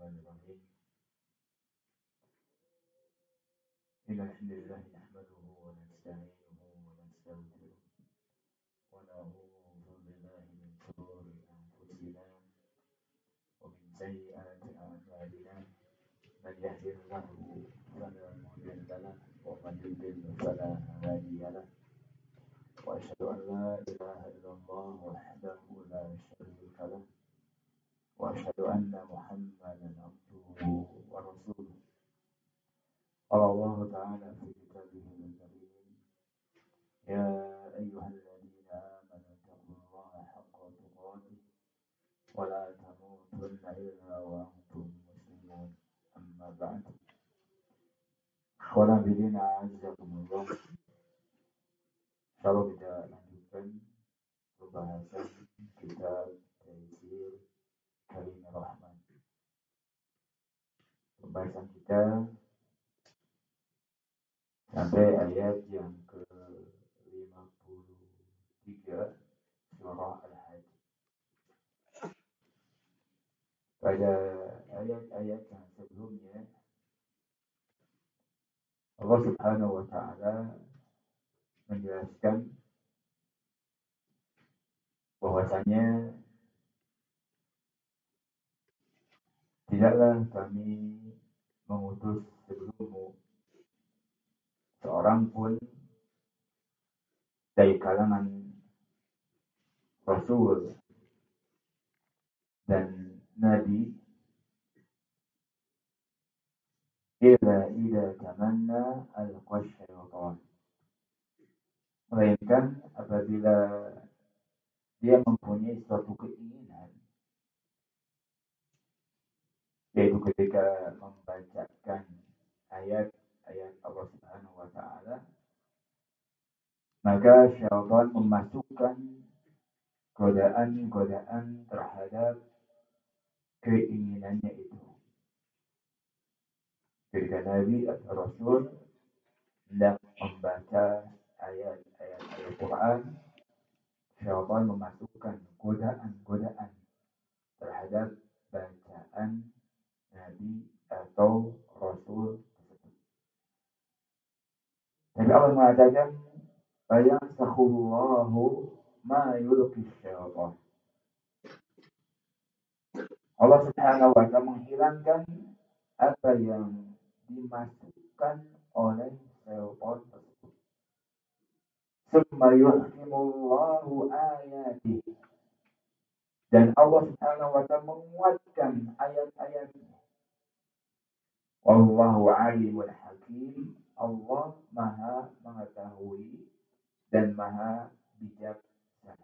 Bismillahirrahmanirrahim. Innal hamdalillah nahmaduhu wa nasta'inuhu wa nastaghfiruh wa na'udzu billahi min shururi anfusina wa min sayyiati a'malina. Man yahdihillahu fala mudilla lahu wa man yudlil fala hadiya lahu. Wa asyhadu an la ilaha illallah wahdahu la syarika lahu wa asyhadu anna Muhammadan abduhu wa rasuluh. قال الله تعالى في كتابه الكريم يا أيها الذين آمنوا اتقوا الله حق تقاته ولا تموتن إلا وأنتم مسلمون أما بعد Ikhwan fillah azakumullah. Kalau kita lanjutkan pembahasan kitab Taisir Karimur Rahman. Pembahasan kita sampai ayat yang ke-53 surah Al-Hajj. Pada ayat-ayat yang sebelumnya Allah Subhanahu wa taala menjelaskan bahwasanya tidaklah kami mengutus sebelummu seorang pun dari kalangan Rasul dan Nabi illa idza tamanna al-syaitan, melainkan apabila dia mempunyai suatu keinginan, yaitu ketika membacakan ayat-ayat Allah Subhanahu wa taala, maka syaitan memasukkan godaan-godaan terhadap keinginannya itu. Ketika Nabi atau Rasul hendak membaca ayat-ayat Al-Quran, syaitan memasukkan godaan-godaan terhadap bacaan Nabi atau Rasul tersebut. Tapi Allah mengatakan, "Fayansakhullahu ma yulqi syaitan." Allah Subhanahu wa taala menghilangkan apa yang dimasukkan oleh syaitan tersebut. Tsumma yuhkimullahu ayatihi. Dan Allah Subhanahu wa taala menguatkan ayat-ayatnya. Wallahu alimul hakim. Allah Maha mengetahui dan Maha bijaksana.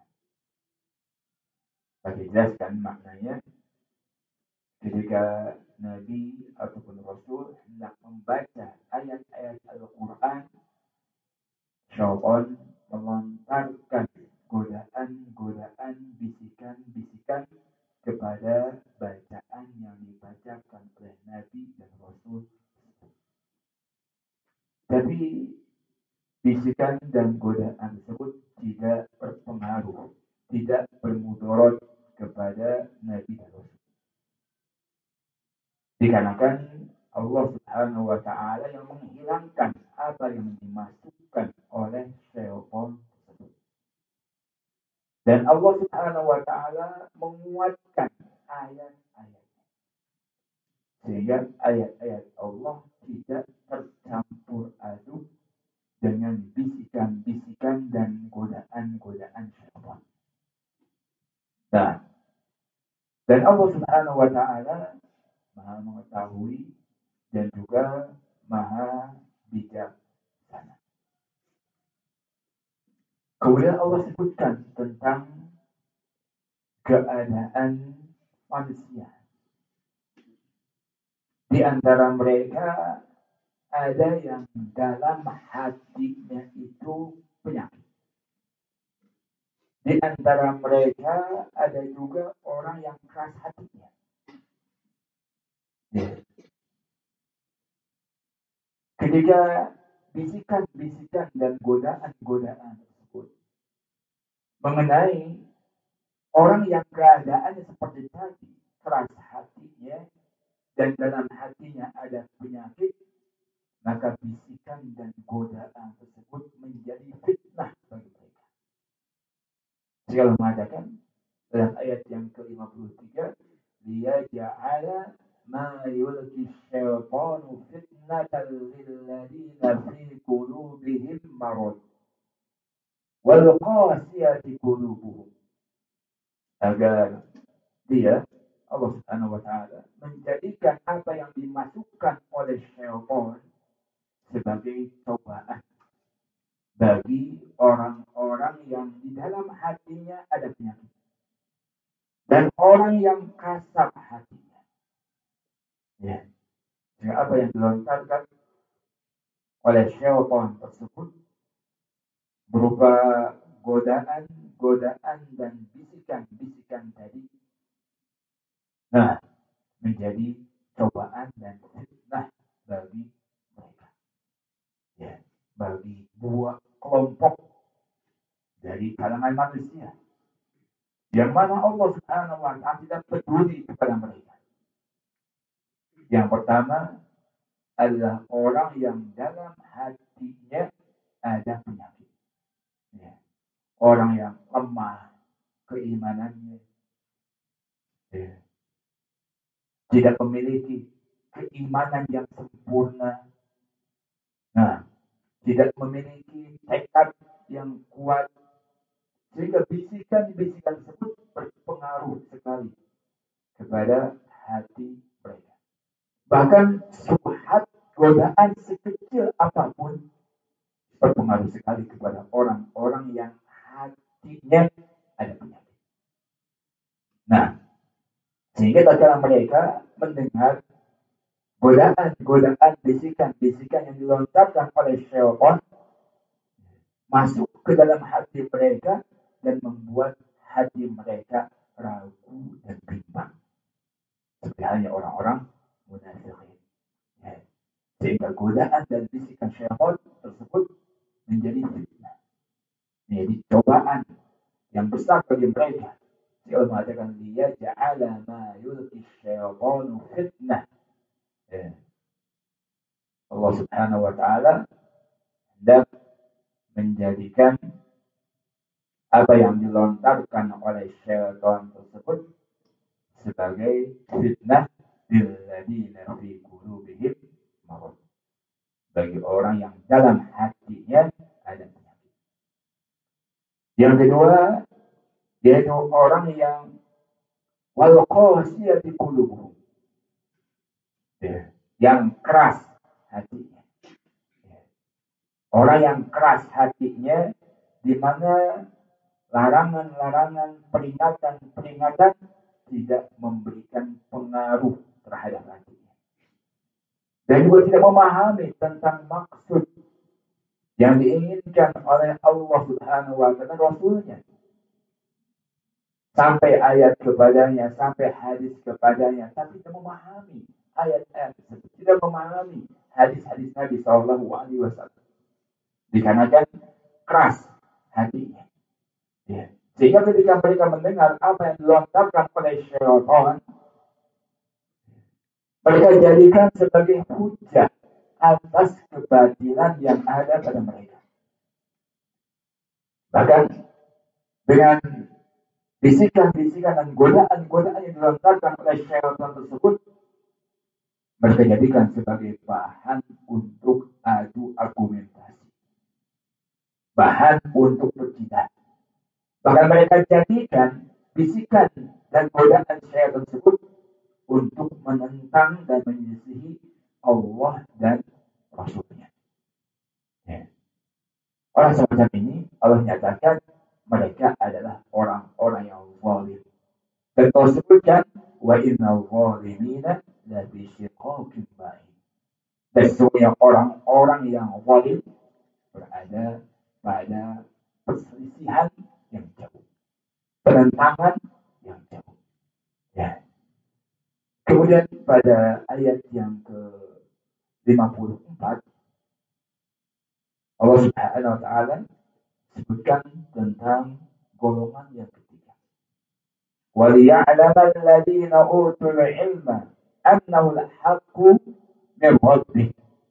Bagi jelaskan maknanya, ketika Nabi ataupun Rasul hendak membaca ayat-ayat Al-Quran, syaitan melontarkan godaan-godaan, bisikan-bisikan kepada bacaan yang dibacakan oleh Nabi dan Rasul. Tapi bisikan dan godaan tersebut tidak berpengaruh, tidak bermudarat kepada Nabi dan Rasul. Dikarenakan Allah Subhanahu wa taala yang menghilangkan apa yang dimasukkan oleh syaitan tersebut. Dan Allah Subhanahu wa taala menguatkan ayat-ayat, sehingga ayat-ayat Allah tidak tercampur aduk dengan bisikan-bisikan dan godaan-godaan syaitan. Dan Allah Subhanahu wa taala Maha mengetahui dan juga Maha bijaksana. Kemudian Allah sebutkan tentang keadaan manusia. Di antara mereka ada yang dalam hatinya itu penyakit. Di antara mereka ada juga orang yang keras hatinya. Ketika bisikan-bisikan dan godaan-godaan tersebut mengenai orang yang keadaannya seperti tadi, keras hatinya, dan dalam hatinya ada penyakit, maka bisikan dan godaan tersebut menjadi fitnah bagi mereka. Segala mengatakan dalam ayat yang ke-53, liyaj'ala ma yulqi syaitanu fitnatan lilladzina fi qulubihim marad wal qasiyati qulubuhum, agar dia Allah Subhanahu wa taala menjadikan apa yang dimasukkan oleh syaitan sebagai cobaan bagi orang-orang yang di dalam hatinya ada penyakit dan orang yang kasar hatinya. Ya, apa yang dilontarkan oleh syaitan tersebut berupa godaan dan bisikan tadi, nah, menjadi cobaan dan fitnah bagi mereka. Ya, bagi dua kelompok dari kalangan manusia yang mana Allah Subhanahu wa taala tidak peduli kepada mereka. Yang pertama adalah orang yang dalam hatinya ada penyakit. Ya. Orang yang lemah keimanannya. Ya. Tidak memiliki keimanan yang sempurna. Nah, tidak memiliki tekad yang kuat. Sehingga bisikan-bisikan tersebut berpengaruh sekali kepada hati mereka. Bahkan subhat, godaan sekecil apapun berpengaruh sekali kepada orang-orang yang hatinya ada penyakit. Nah, sehingga tatkala mereka mendengar godaan, bisikan yang dilontarkan oleh syaitan masuk ke dalam hati mereka dan membuat hati mereka ragu dan bimbang. Seperti halnya orang-orang munafikin. Ya. Sehingga godaan dan bisikan syaitan tersebut menjadi fitnah. Menjadi cobaan yang besar bagi mereka. Allah mengatakan dia ja'ala ma yulqi syaitanu fitnah. Ya. Allah Subhanahu wa taala hendak menjadikan apa yang dilontarkan oleh syaitan tersebut sebagai fitnah lilladzina fi qulubihim marad, bagi orang yang dalam hatinya ada penyakit. Yang kedua, yaitu orang yang wal qasiyati qulubuhum, yang keras hatinya. Orang yang keras hatinya, di mana larangan-larangan, peringatan-peringatan tidak memberikan pengaruh terhadap hatinya. Dan juga tidak memahami tentang maksud yang diinginkan oleh Allah Subhanahu wa taala Rasulnya. Sampai ayat kepadanya, sampai hadis kepadanya, tapi tidak memahami ayat-ayat tersebut, tidak memahami hadis-hadis Nabi Sallallahu Alaihi Wasallam. Dikarenakan keras hatinya. Ya. Sehingga ketika mereka mendengar apa yang dilontarkan oleh syaitan, mereka jadikan sebagai hujah atas kebatilan yang ada pada mereka. Bahkan dengan bisikan-bisikan dan godaan-godaan yang dilontarkan oleh syaitan tersebut, mereka jadikan sebagai bahan untuk adu argumentasi, bahan untuk berjidat. Bahkan mereka jadikan bisikan dan godaan syaitan tersebut untuk menentang dan menyelisihi Allah dan Rasulnya. Ya. Orang semacam ini Allah nyatakan mereka adalah orang-orang yang zalim. Dan Allah sebutkan wa innal zalimina lafi shiqaqin ba'id. Dan sesungguhnya orang-orang yang zalim berada pada perselisihan yang jauh, penentangan yang jauh. Ya. Kemudian pada ayat yang ke-54 Allah Subhanahu wa taala sebutkan tentang golongan yang ketiga. وَلِيَعْلَمَ الَّذِينَ أُوتُوا الْعِلْمَ annahu al-haqqu min rabbih.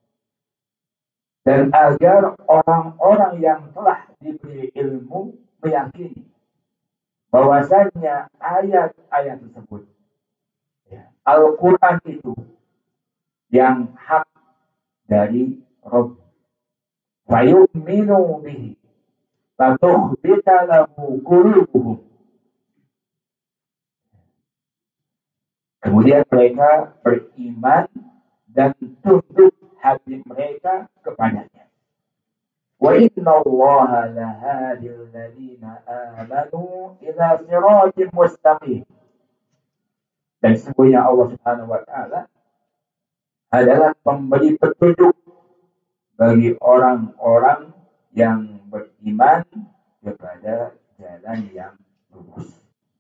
Dan agar orang-orang yang telah diberi ilmu meyakini bahwasanya ayat-ayat tersebut, ya, Al-Quran itu yang hak dari Rabb. Fayu'minu bihi fatukhbita lahu qulubuhum. Kemudian mereka beriman dan tunduk hati mereka kepadanya. Wa inna Allaha lahadil ladina amanu ila siratim mustaqim. Dan sesungguhnya Allah Subhanahu wa taala adalah pemberi petunjuk bagi orang-orang yang beriman kepada jalan yang lurus.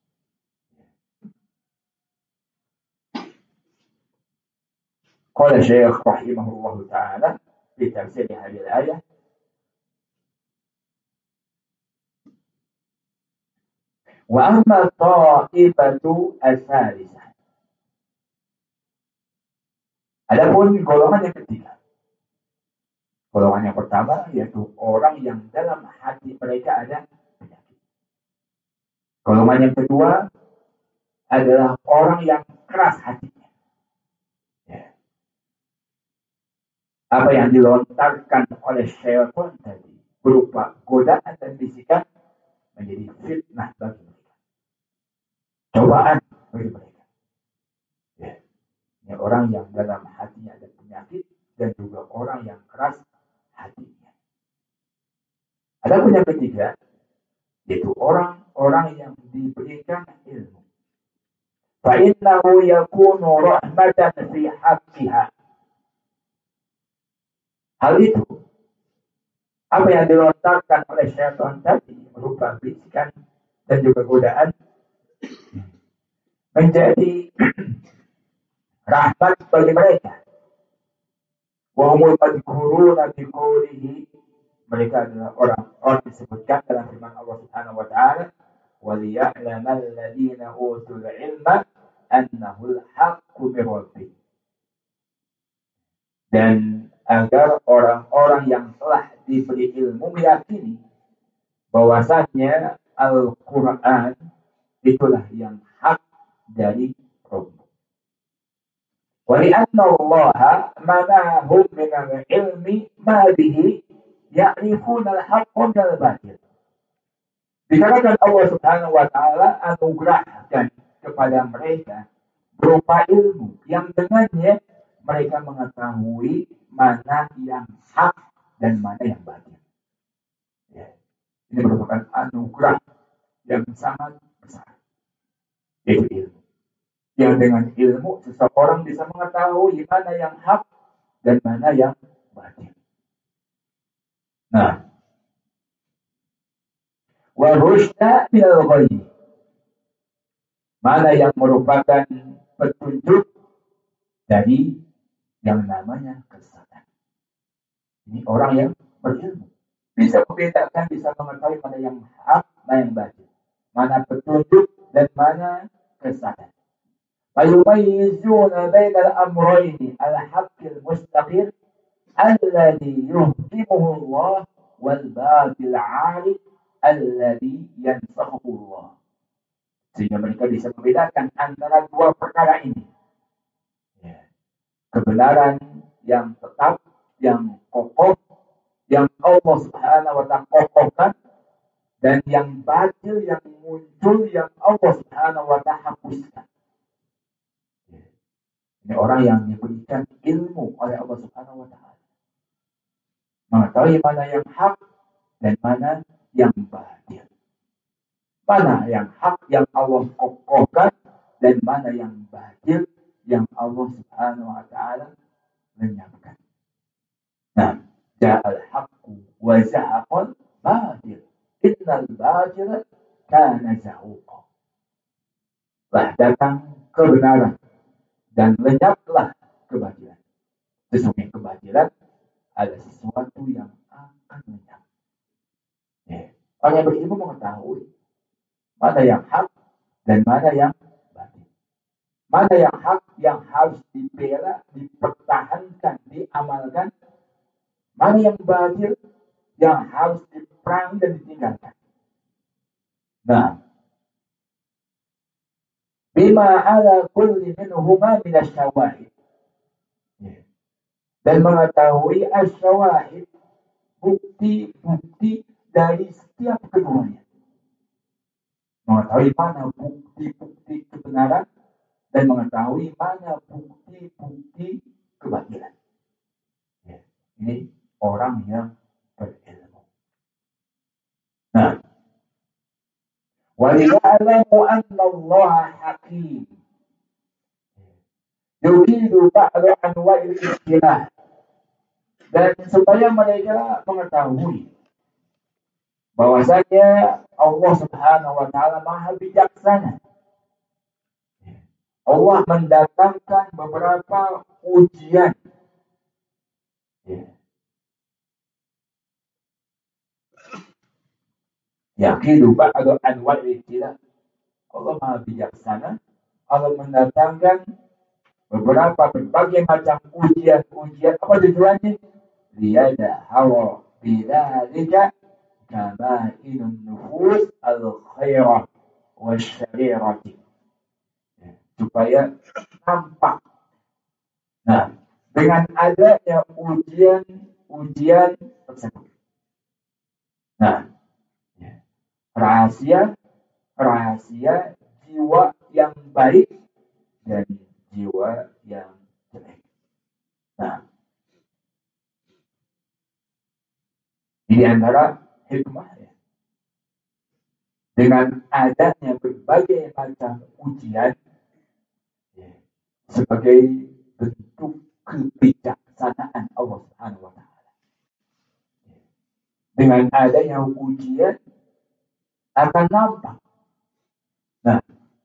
Qala Syekh rahimahullah ta'ala di tafsir hadhihi al-ayah, wa amma ta'ifatu as-salisah. Adapun golongan yang ketiga. Golongan yang pertama yaitu orang yang dalam hati mereka ada penyakit. Golongan yang kedua adalah orang yang keras hatinya. Ya. Apa yang dilontarkan oleh syaitan tadi berupa godaan dan bisikan menjadi fitnah bagi mereka. Cobaan bagi mereka. Ya. Ini orang yang dalam hatinya ada penyakit dan juga orang yang keras hatinya. Adapun yang ketiga, yaitu orang-orang yang diberikan ilmu. Fa'innahu yakunu rahmatan fi haqqiha. Hal itu, apa yang dilontarkan oleh syaitan tadi berupa bisikan dan juga godaan, menjadi rahmat bagi mereka. Wa humul madhkuruna bi qawlihi, mereka adalah orang-orang disebutkan dalam firman Allah Subhanahu wa taala, wa liya'lamal ladzina utul ilma annahu al-haqqu min rabbih. Dan agar orang-orang yang telah diberi ilmu meyakini bahwasanya Al-Quran itulah yang hak dari Rabb. ولأن الله منعهم من العلم ما به يعرفون الحق من الباطل. Dikarenakan Allah Subhanahu wa taala anugerahkan kepada mereka berupa ilmu yang dengannya mereka mengetahui mana yang hak dan mana yang batil. Ya. Ini merupakan anugerah yang sangat besar, yaitu ilmu. Yang dengan ilmu seseorang bisa mengetahui mana yang hak dan mana yang batil. Nah, wa rusyda minal ghayy, mana yang merupakan petunjuk dari yang namanya kesesatan. Ini orang yang berilmu bisa membedakan, bisa mengetahui mana yang hak, mana yang batil, mana petunjuk dan mana kesesatan. فيميزون بين الأمرين الحق المستقيم الذي يهدمه الله والباطل العالي الذي ينصحه الله. Sehingga mereka bisa membedakan antara dua perkara ini. Kebenaran yang tetap, yang kokoh, yang Allah Subhanahu wa ta'ala kokohkan, dan yang batil, yang muncul, yang Allah Subhanahu wa ta'ala hapuskan. Ini orang yang diberikan ilmu oleh Allah Subhanahu wa ta'ala. Mengetahui mana yang hak dan mana yang batil. Mana yang hak yang Allah kokohkan dan mana yang batil yang Allah Subhanahu wa ta'ala lenyapkan. Nah, ja'al haqqu wa zahaqal batil. Innal batila kana zahuqa. Telah datang kebenaran dan lenyaplah kebatilan. Sesungguhnya kebatilan adalah sesuatu yang akan lenyap. Ya. Orang yang berilmu mengetahui mana yang hak dan mana yang batil. Mana yang hak yang harus dibela, dipertahankan, diamalkan. Mana yang batil yang harus diperangi dan ditinggalkan. Nah, bima ala kulli minhuma min asyawahid. Dan mengetahui asyawahid, bukti-bukti dari setiap keduanya. Mengetahui mana bukti-bukti kebenaran dan mengetahui mana bukti-bukti kebatilan. Ini orang yang berilmu. Nah, waliya'lamu anna Allah hakim. Yukidu ba'du anwa'il istilah. Dan supaya mereka mengetahui bahwasanya Allah Subhanahu wa taala Maha bijaksana. Allah mendatangkan beberapa ujian. Yaqidu ba'du anwa'il istilah. Allah Maha bijaksana. Allah mendatangkan berbagai macam ujian. Apa tujuannya? Liyada hawa bidzalika kama'inun nufus al-khairah wasyarirati. Supaya nampak. Nah, dengan adanya ujian tersebut. Nah, rahasia jiwa yang baik dan jiwa yang jelek. Nah, di antara hikmah ya, dengan adanya berbagai macam ujian ya, sebagai bentuk kebijaksanaan Allah Subhanahu wa taala. Dengan adanya ujian akan nampak. Nah,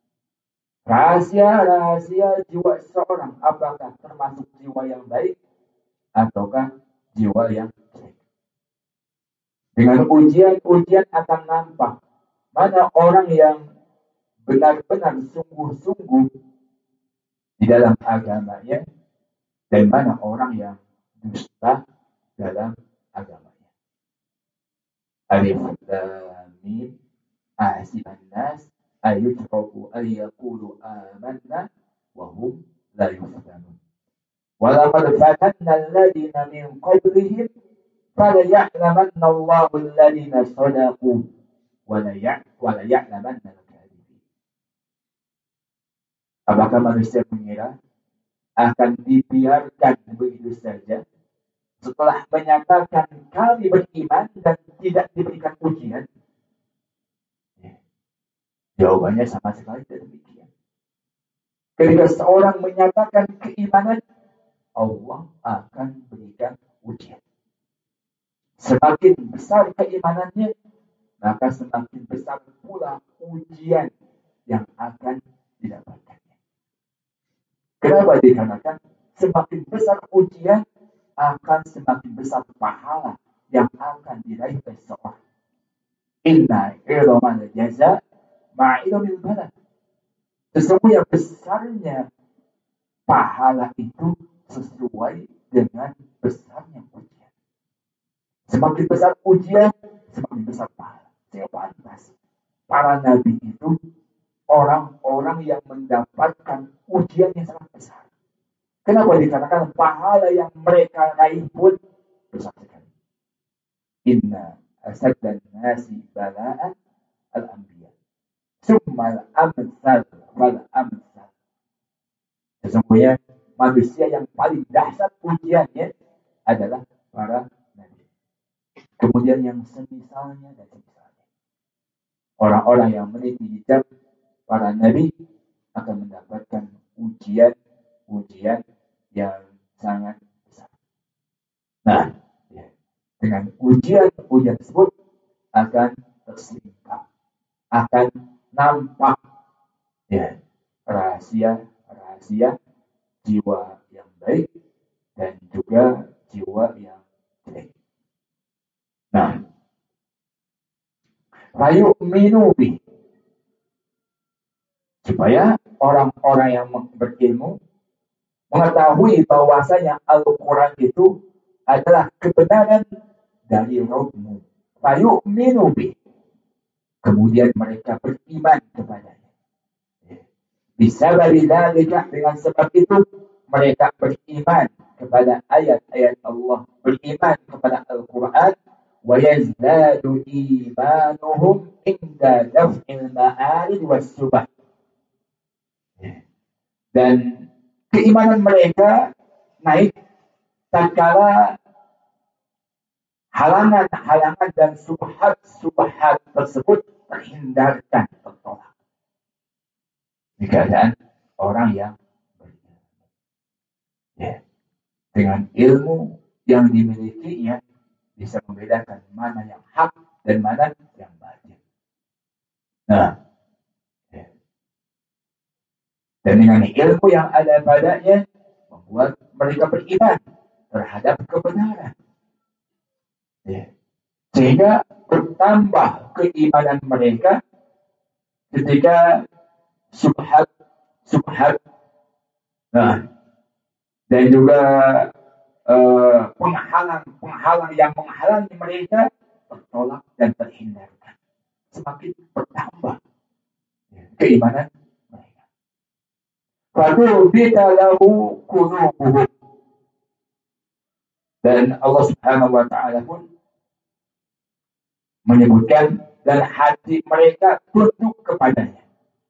rahasia jiwa seseorang apakah termasuk jiwa yang baik ataukah jiwa yang jelek. Dengan ujian akan nampak mana orang yang benar-benar sungguh-sungguh di dalam agamanya dan mana orang yang dusta dalam agamanya. Alif Lam Mim ahsiban nas ayyutraku ayyaqulu amanna wa hum la yuftanun. Wa laqad fatanna alladhina min qablihim فَلَيَعْلَمَنَّ اللَّهُ الَّذِينَ صَدَقُوا وَلَيَعْلَمَنَّ الْكَاذِبِينَ. Apakah manusia mengira akan dibiarkan begitu saja setelah menyatakan kami beriman dan tidak diberikan ujian? Jawabannya sama sekali tidak demikian. Ketika seorang menyatakan keimanan, Allah akan berikan ujian. Semakin besar keimanannya, maka semakin besar pula ujian yang akan didapatkannya. Kenapa? Dikarenakan semakin besar ujian, akan semakin besar pahala yang akan diraih oleh seorang. Inna i'lamal jaza ma'idamil bala. Sesungguhnya besarnya pahala itu sesuai dengan besarnya ujian. Semakin besar ujian, semakin besar pahala. Saya pantas. Para nabi itu orang-orang yang mendapatkan ujian yang sangat besar. Kenapa? Dikatakan pahala yang mereka raih pun besar sekali. Inna asaddan nasi bala'an al-anbiya. Summal amsal wal amsal. Sesungguhnya manusia yang paling dahsyat ujiannya adalah para nabi. Kemudian yang semisalnya dan semisalnya. Orang-orang yang meniti jejak para nabi akan mendapatkan ujian yang sangat besar. Nah, dengan ujian tersebut akan tersingkap, akan nampak rahasia jiwa yang baik dan juga jiwa yang jelek. Nah, fayu'minu bih. Supaya orang-orang yang berilmu mengetahui bahwasanya Al-Quran itu adalah kebenaran dari Rabbmu. Fayu'minu bih. Kemudian mereka beriman kepadanya. Bisa dari dengan sebab itu mereka beriman kepada ayat-ayat Allah, beriman kepada Al-Quran, wa yazdadu imanuhum inda daf'il ma'arid was subah. Dan keimanan mereka naik tatkala halangan-halangan dan subhat tersebut terhindarkan, tertolak. Di keadaan orang yang berilmu. Ya. Dengan ilmu yang dimilikinya bisa membedakan mana yang hak dan mana yang batil. Nah, ya. Dan dengan ilmu yang ada padanya membuat mereka beriman terhadap kebenaran. Ya. Sehingga bertambah keimanan mereka ketika subhat, nah, dan juga penghalang yang menghalangi mereka tertolak dan terhindarkan. Semakin bertambah keimanan mereka. Fatu bita lahu qulubuhum. Dan Allah Subhanahu wa taala pun menyebutkan dan hati mereka tunduk kepadanya.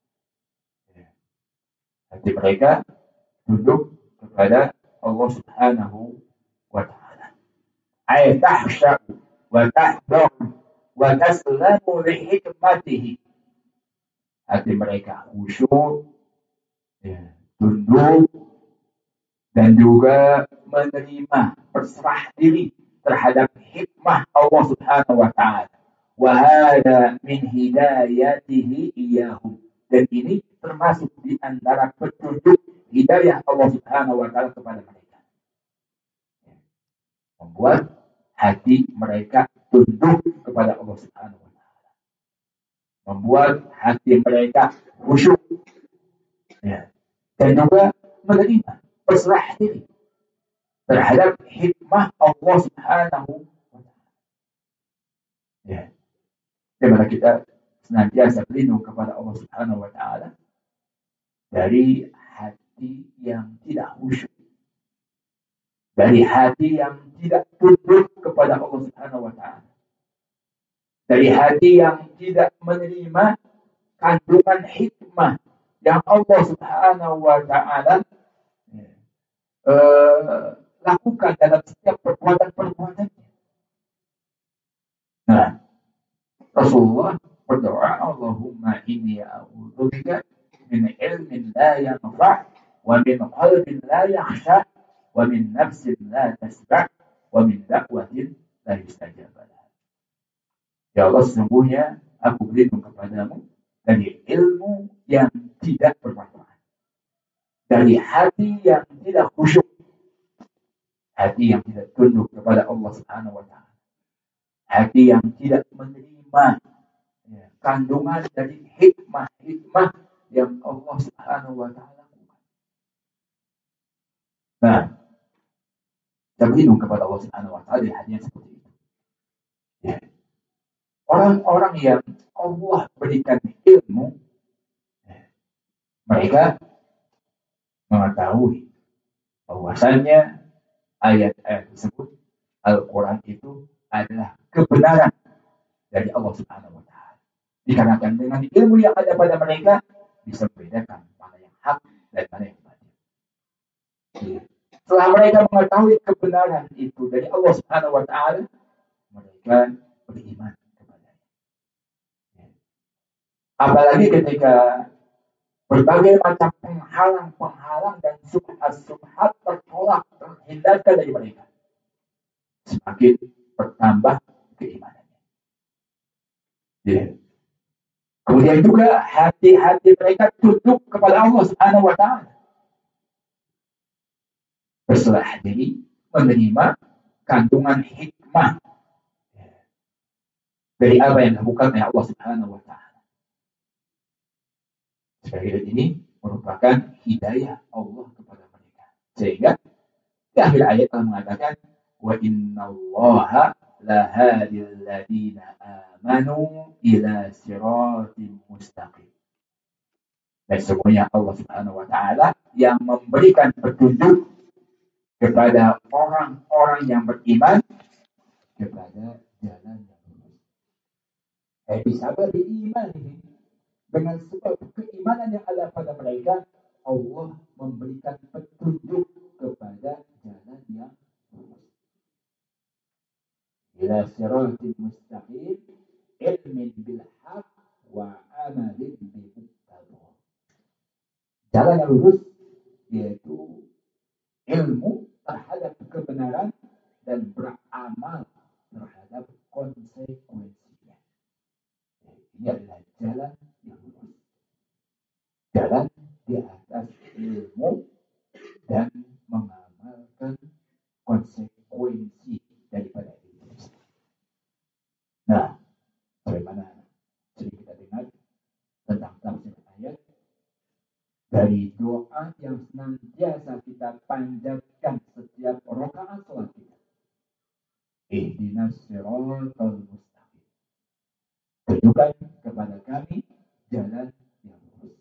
Hati mereka tunduk kepada Allah Subhanahu wa ta'ala. Ay tahsya'u wa tahdharu wa taslamu li hikmatihi. Hati mereka khusyuk, tunduk, dan juga menerima, berserah diri terhadap hikmah Allah Subhanahu wa ta'ala. Wa hada min hidayatihi iyahum. Dan ini termasuk di antara petunjuk hidayah Allah Subhanahu wa ta'ala kepada mereka. Membuat hati mereka tunduk kepada Allah Subhanahu wa ta'ala. Membuat hati mereka khusyuk. Ya. Dan juga menerima, berserah diri terhadap hikmah Allah Subhanahu wa ta'ala. Ya. Di mana kita senantiasa berlindung kepada Allah Subhanahu wa ta'ala dari hati yang tidak khusyuk, dari hati yang tidak tunduk kepada Allah Subhanahu wa ta'ala, dari hati yang tidak menerima kandungan hikmah yang Allah Subhanahu wa ta'ala lakukan dalam setiap perbuatan-perbuatannya. Nah, Rasulullah berdoa, Allahumma inni a'udzubika min ilmin la yanfa' wa min qalbin la yakhsha wa min nafsin la tasba' wa min da'watin la yustajab laha. Ya Allah, sesungguhnya aku berlindung kepadamu dari ilmu yang tidak bermanfaat, dari hati yang tidak khusyuk, hati yang tidak tunduk kepada Allah Subhanahu wa ta'ala, hati yang tidak menerima kandungan dari hikmah yang Allah Subhanahu wa ta'ala lakukan. Nah, kita berlindung kepada Allah Subhanahu wa ta'ala di hati yang seperti itu. Ya. Orang-orang yang Allah berikan ilmu, mereka mengetahui bahwasannya ayat-ayat tersebut, Al-Quran itu adalah kebenaran dari Allah Subhanahu wa ta'ala. Dikarenakan dengan ilmu yang ada pada mereka bisa membedakan mana yang hak dan mana yang batil. Setelah mereka mengetahui kebenaran itu dari Allah Subhanahu wa ta'ala, mereka beriman kepadanya. Apalagi ketika berbagai macam penghalang dan subhat tertolak, terhindarkan dari mereka, semakin bertambah keimanannya. Kemudian juga hati-hati mereka tunduk kepada Allah Subhanahu wa ta'ala, berserah diri menerima kandungan hikmah dari apa yang dilakukan oleh Allah Subhanahu wa ta'ala. Sebagai ini merupakan hidayah Allah kepada mereka. Sehingga di akhir ayat Allah mengatakan wa innallaha lahadil ladina amanu ila siratim mustaqim. Dan semuanya Allah Subhanahu wa taala yang memberikan petunjuk kepada orang-orang yang beriman kepada jalan yang lurus. Bisa beriman ini dengan sebab keimanan yang ada pada mereka, Allah memberikan petunjuk kepada jalan yang lurus. Ila siratil mustaqim ilmin bil haq wa amalin bil muqtadah. Jalan yang lurus yaitu ilmu terhadap kebenaran dan beramal terhadap konsekuensinya. Ini adalah jalan yang lurus. Jalan di atas ilmu dan mengamalkan konsekuensi daripada ilmu. Nah, bagaimana sering kita dengar tentang tafsir ayat dari doa yang senantiasa kita panjatkan setiap rakaat salat kita. Ihdinas siratal mustaqim. Tunjukkan kepada kami jalan yang lurus.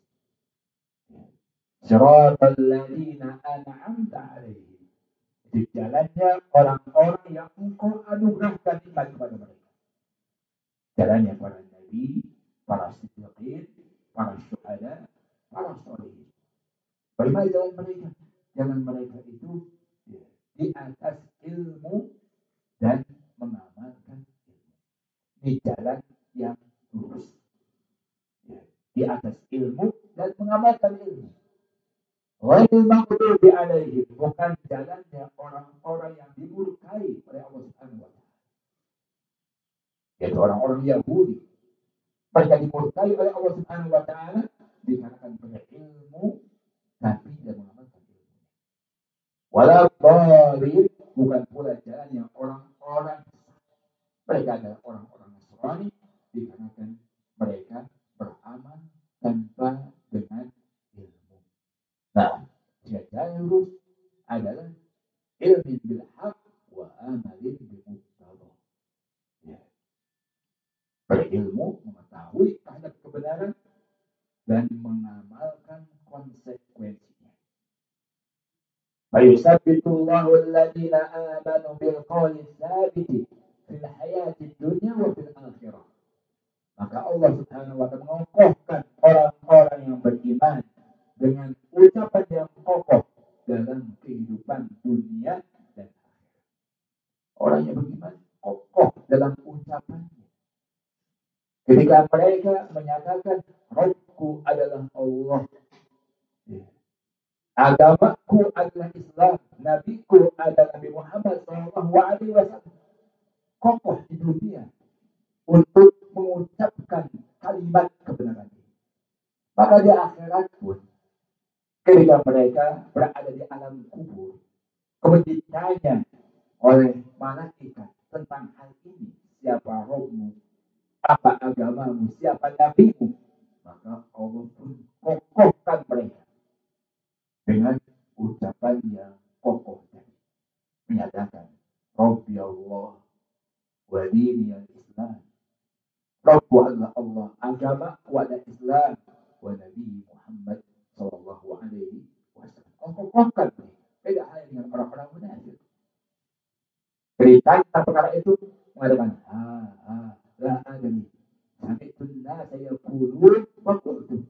Siratal ladzina an'amta 'alaihim. Di jalannya orang-orang yang Engkau anugerahkan nikmat kepada mereka. Jalannya para nabi, para siddiqin, para syuhada, para sholihin. Bagaimana jalan mereka? Jalan mereka itu di atas ilmu dan mengamalkan ilmu. Di jalan yang lurus. Di atas ilmu dan mengamalkan ilmu. Ghairil maghdubi 'alaihim, bukan jalannya orang-orang yang dimurkai oleh Allah Subhanahu wa taala. Yaitu orang-orang Yahudi. Mereka dimurkai oleh Allah Subhanahu wa taala dikarenakan berilmu tapi tidak mengamalkan ilmu. Wala dhalin, bukan pula jalannya orang-orang mereka adalah orang-orang Nasrani dikarenakan mereka beramal tanpa dengan ilmu. Nah, jalan lurus adalah ilmin bil haq wa amalin bil muqtadah. Ya. Berilmu, mengetahui terhadap kebenaran dan mengamalkan konsekuensinya. Fayusabbitullahu alladhina amanu bil qawli tsabiti fil hayati dunya wa fil akhirah. Maka Allah Subhanahu wa taala mengokohkan orang-orang yang beriman dengan ucapan yang kokoh dalam kehidupan dunia dan akhirat. Orang yang beriman kokoh dalam ucapannya. Ketika mereka menyatakan Rabbku adalah Allah, agamaku adalah Islam, nabiku adalah Nabi Muhammad SAW, kokoh di dunia untuk mengucapkan kalimat kebenaran ini. Maka di akhirat pun ketika mereka berada di alam kubur, kemudian ditanya oleh malaikat tentang hal ini, siapa Rabbmu, apa agamamu, siapa nabimu, maka Allah pun kokohkan mereka dengan ucapan yang kokoh tadi, menyatakan Rabbi Allah wa dini al-Islam. Rabbu adalah Allah, agamaku adalah Islam, wa Nabi Muhammad sallallahu alaihi wasallam. Allah kokohkan mereka. Beda halnya dengan orang-orang munafik. Berita tentang perkara itu mengatakan la adami sami'tun nasa yaqulun wa qultu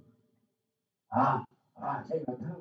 saya enggak tahu.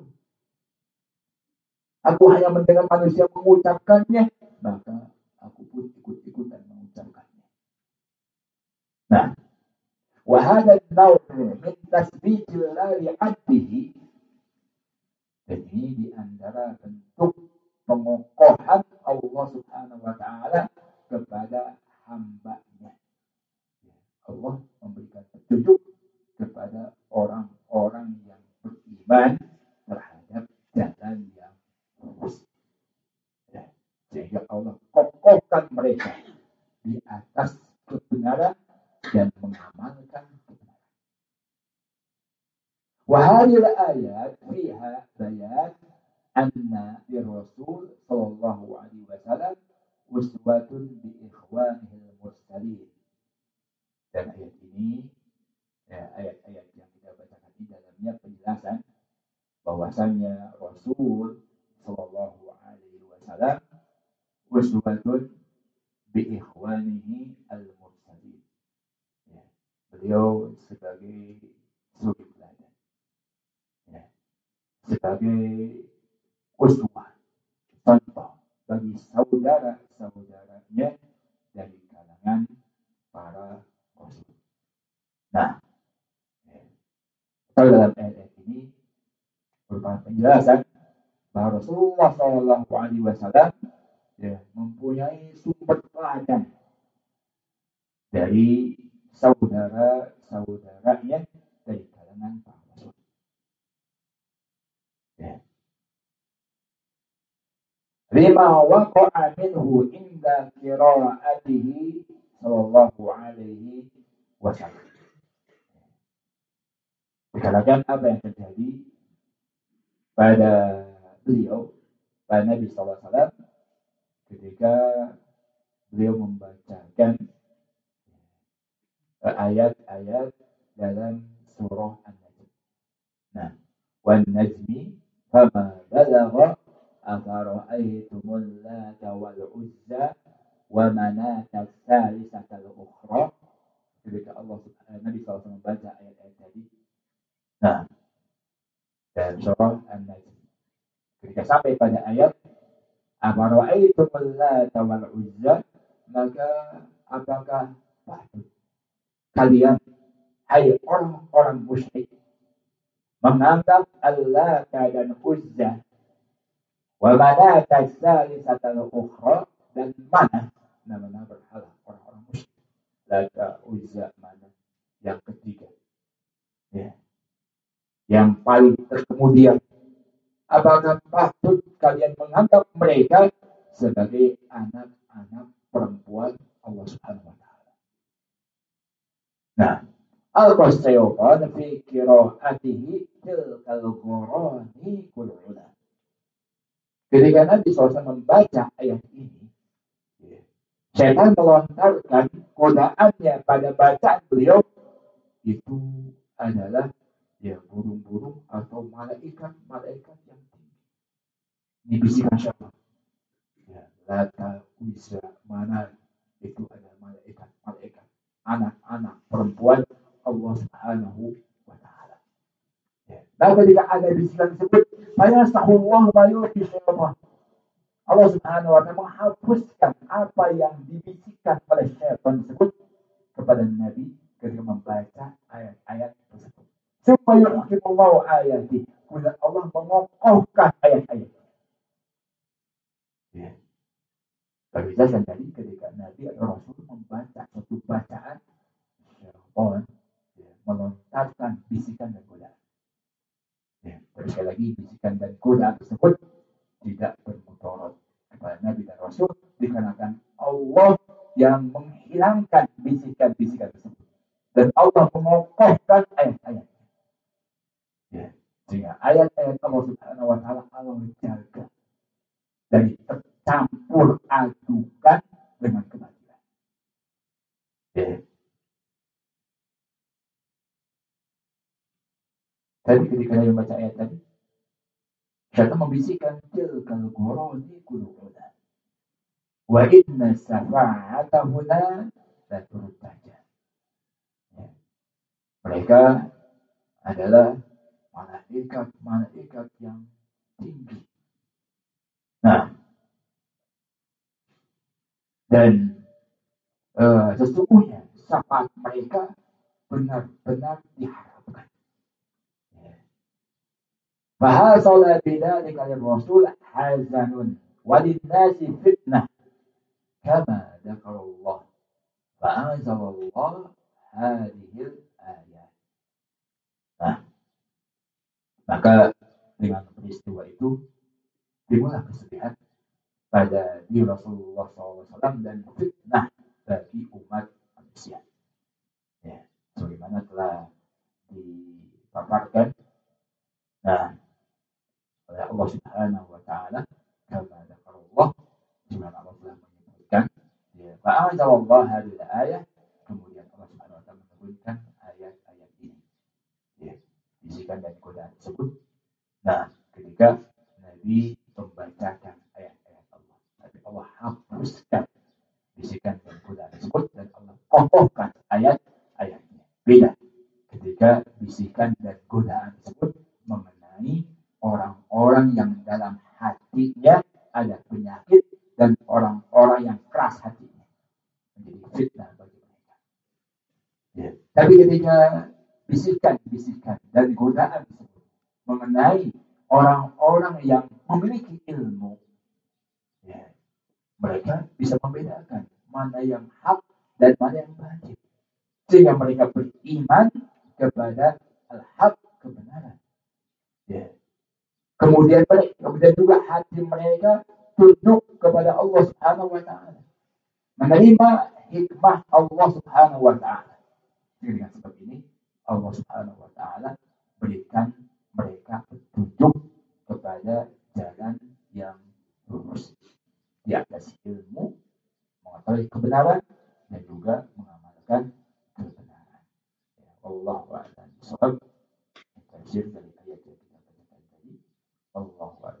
Aku hanya mendengar manusia mengucapkannya, maka aku pun ikut-ikutan mengucapkannya. Nah, wa hadha an-naw' min tasbitillah li'abdihi. Dan ini di antara bentuk pengokohan Allah Subhanahu wa taala kepada hamba-Nya. Allah memberikan petunjuk kepada orang-orang yang beriman terhadap jalan yang lurus. Sehingga Allah kokohkan mereka di atas kebenaran dan mengamalkan kebenaran. وهذه الآيات فيها بيان أن للرسول صلى الله عليه وسلم أسوة بإخوانه المرسلين. Dan ayat ini, ayat-ayat yang kita bacakan di dalamnya penjelasan bahwasanya Rasul Sallallahu Alaihi Wasallam uswatun bi ikhwanihi al-mursalin. Ya, beliau sebagai suri teladan, ya, sebagai uswah, contoh bagi saudara-saudaranya dari kalangan para rasul. Nah, kalau dalam ayat ini berupa penjelasan bahwa Rasulullah Shallallahu Alaihi Wasallam mempunyai sumber teladan dari saudara-saudaranya dari kalangan para rasul. Lima waqa'a minhu inda qira'atihi sallallahu alaihi wasallam. Dikatakan apa yang terjadi pada beliau, pada Nabi sallallahu alaihi wasallam ketika beliau membacakan ayat-ayat dalam surah An-Najm. Nah, wan najmi fama balagha afara'aytumul lata wal uzza wa manata tsalisatal ukhra. Ketika Nabi SAW membaca ayat-ayat tadi. Nah, dalam surah An-Najm. Ketika sampai pada ayat afara'aytumul lata wal uzza, maka apakah kalian, hai orang-orang musyrik, menganggap Al-Lata dan Uzza wa manata tsalisatal ukhra, dan mana nama-nama berhala orang-orang musyrik, Lata, Uzza, mana yang ketiga, ya, yang paling terkemudian, apakah patut kalian menganggap mereka sebagai anak-anak perempuan Allah Subhanahu wa Ta'ala? Nah, al-qasyaytan fi qira'atihi tilkal ghurani kul'ula. Ketika Nabi SAW membaca ayat ini, syaitan melontarkan godaannya pada bacaan beliau, itu adalah burung-burung atau malaikat-malaikat yang tinggi. Dibisikkan siapa? Lata, Uzza, Manat, itu adalah malaikat-malaikat, anak-anak perempuan Allah Subhanahu wa Ta'ala. Nah, ketika ada bisikan tersebut, fayastahullahu ma yuhi syaitan, Allah Subhanahu wa Ta'ala menghapuskan apa yang dibisikkan oleh syaitan tersebut kepada Nabi ketika membaca ayat-ayat tersebut. Supaya yuhkimullahu ayati, kemudian Allah mengokohkan ayat-ayat. Bagi saya tadi ketika Nabi atau Rasul membaca satu bacaan, syaitan melontarkan bisikan dan godaan. Terus sekali lagi, bisikan dan godaan tersebut tidak bermudarat kepada Nabi dan Rasul, dikarenakan Allah yang menghilangkan bisikan-bisikan tersebut dan Allah mengokohkan ayat-ayat. Sehingga ayat-ayat Allah Subhanahu wa Ta'ala Allah jaga dari tercampur adukan dengan kebatilan. Tadi ketika saya membaca ayat tadi, syaitan membisikkan tilkal ghurani kul'ula wa inna syafa'atahuna la turtaja. Mereka adalah malaikat yang tinggi. Nah, dan sesungguhnya syafaat mereka benar-benar diharapkan. Fahasala bidzalika lir-rasul hazanun walin-nasi fitnah kama dzakarallah fa'anzalallah hadhil ayat. Nah, maka dengan peristiwa itu dimulai kesedihan pada diri Rasulullah SAW dan fitnah bagi umat manusia. Sebagaimana telah dipaparkan Allah hadil ayat. Kemudian Allah Subhanahu wa taala menyebutkan ayat-ayat ini. Ya, bisikan dan godaan tersebut. Nah, ketika Nabi membacakan ayat-ayat Allah, tapi Allah hapuskan bisikan dan godaan tersebut dan Allah kokohkan ayat-ayatnya. Beda ketika bisikan dan godaan tersebut mengenai orang-orang yang dalam hatinya ada penyakit dan orang-orang yang keras hatinya menjadi fitnah bagi mereka. Ya. Tapi ketika bisikan-bisikan dan godaan tersebut mengenai orang-orang yang memiliki ilmu, ya, mereka bisa membedakan mana yang hak dan mana yang batil, sehingga mereka beriman kepada al-haq, kebenaran. Ya. Kemudian juga hati mereka tunduk kepada Allah Subhanahu wa taala, menerima hikmah Allah Subhanahu wa taala. Dengan sebab ini Allah Subhanahu wa taala berikan mereka petunjuk kepada jalan yang lurus di atas ilmu, mengetahui kebenaran dan juga mengamalkan kebenaran. Ya, Allahu a'lam bishawab. Tafsir dari ayat yang kita bacakan tadi. Allahu a'lam.